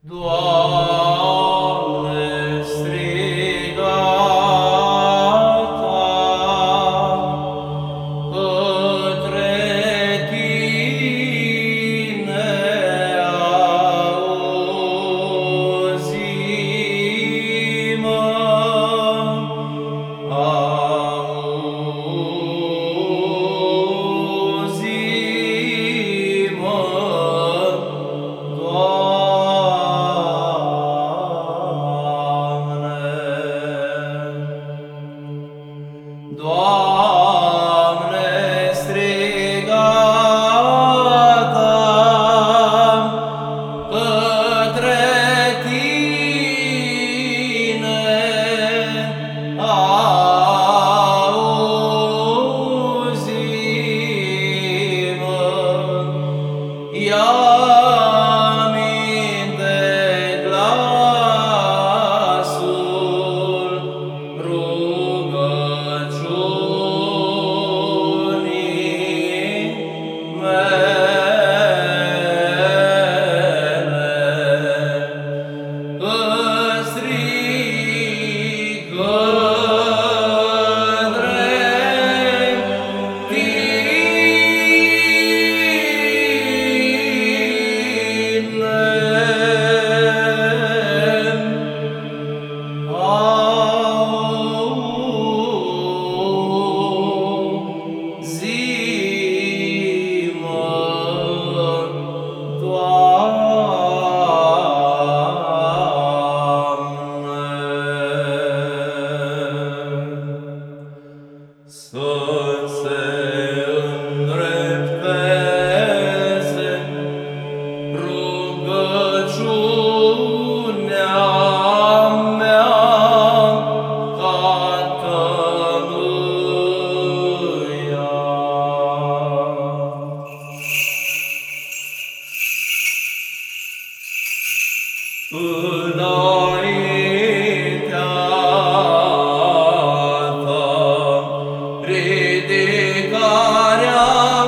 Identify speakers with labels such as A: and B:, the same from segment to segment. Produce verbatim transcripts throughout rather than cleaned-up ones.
A: Doamne, strigata către Tine, auzi-mă, auzi-mă, Doamne, strigata către Tine, auzi-mă, ia-minte glasul rugăciunii mele, îți strig către să se îndrepteze rugăciunea mea ca tămâia. Înaintea Ta ridicarea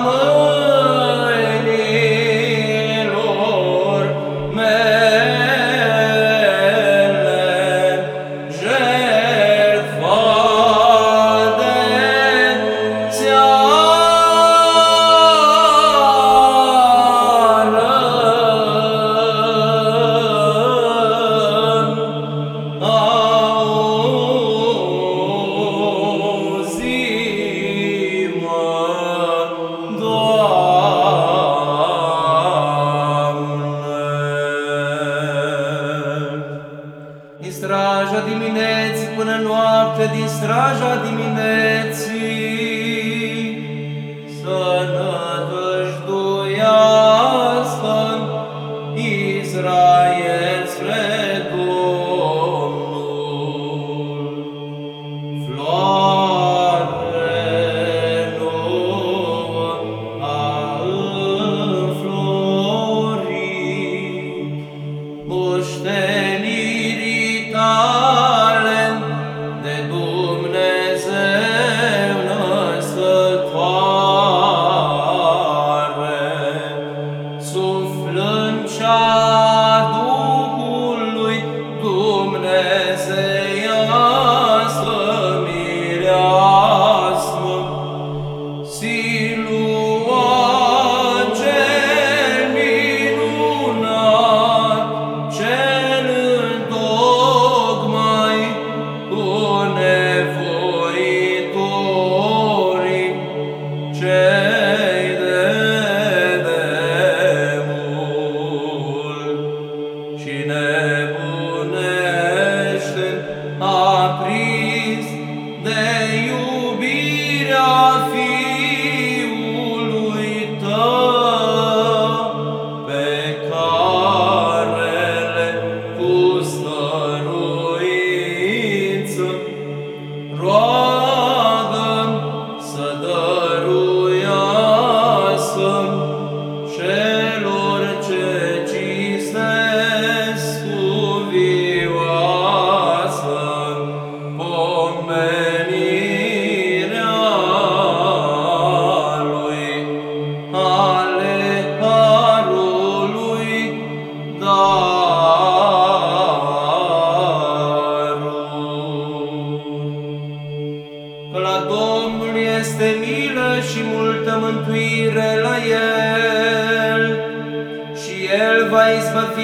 A: mâinilor mele, jertfa de din straja dimineții până noapte, din straja dimineții, să nădăjduiască Israel spre Domnul. Floare nouă a înflorit, moștenirii Tale de Dumnezeu născătoare, suflând cea Duhului dumnezeiască mireasmă, Siluan cel minunat, cel întocmai cu nevoitorii cei de demult, și nebunește aprins de iubirea Fiului Tău, pe care cu stăruință roagă să dăruiască celor ce cinstesc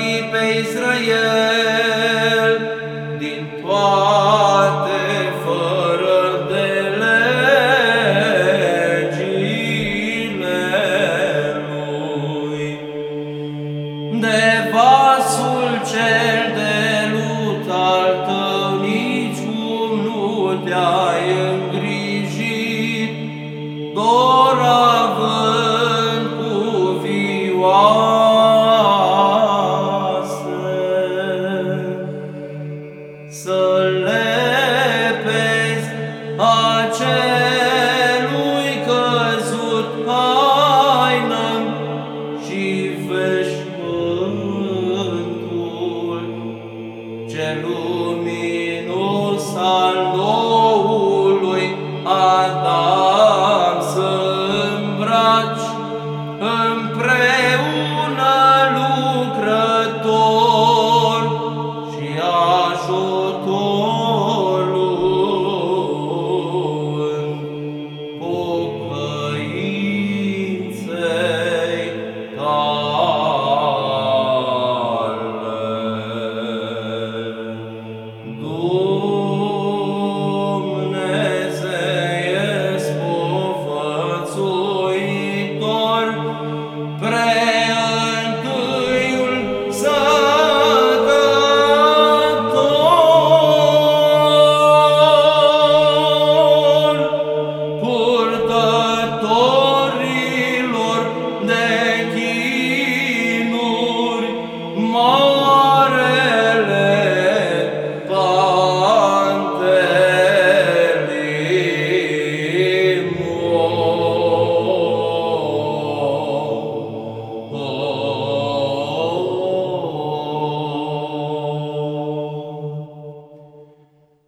A: pe Israel din toate fără de legile lui. De vasul cel de lut al tău nici cum nu te-ai îngrijit, doar având cuvioase să lepezi acelui căzut haină și veșmântul celui